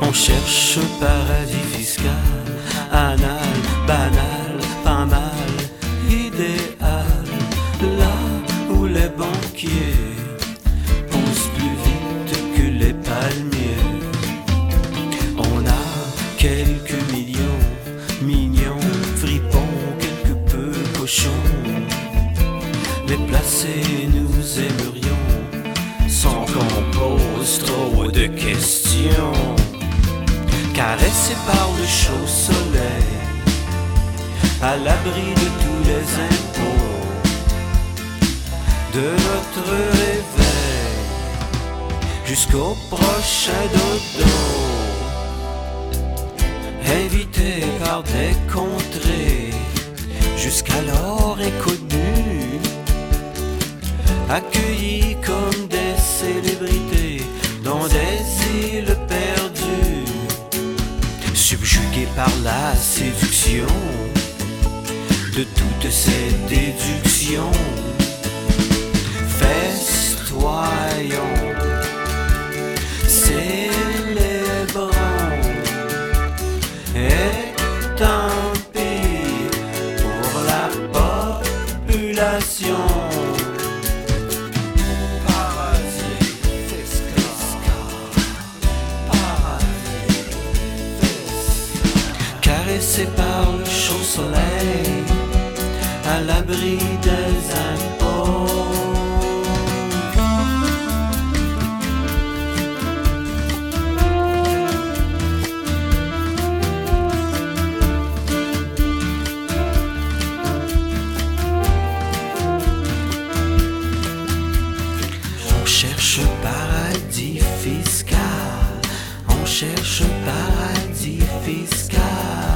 On cherche paradis fiscal, anal, banal, pas mal, idéal, là où les banquiers poussent plus vite que les palmiers. On a quelques millions, mignons, fripons, quelque peu cochons. Les placés nous aimerions sans qu'on pose trop de questions. Caressés par le chaud soleil, à l'abri de tous les impôts, de notre réveil jusqu'au prochain dodo. Invités par des contrées jusqu'alors inconnues, accueillis comme des célébrités dans des îles perdues, subjugués par la séduction de toutes ces déductions. Festoyons, célébrons, et tant pis pour la population. Caressés par le chaud soleil, à l'abri des impôts. On cherche paradis fiscal, on cherche paradis fiscal.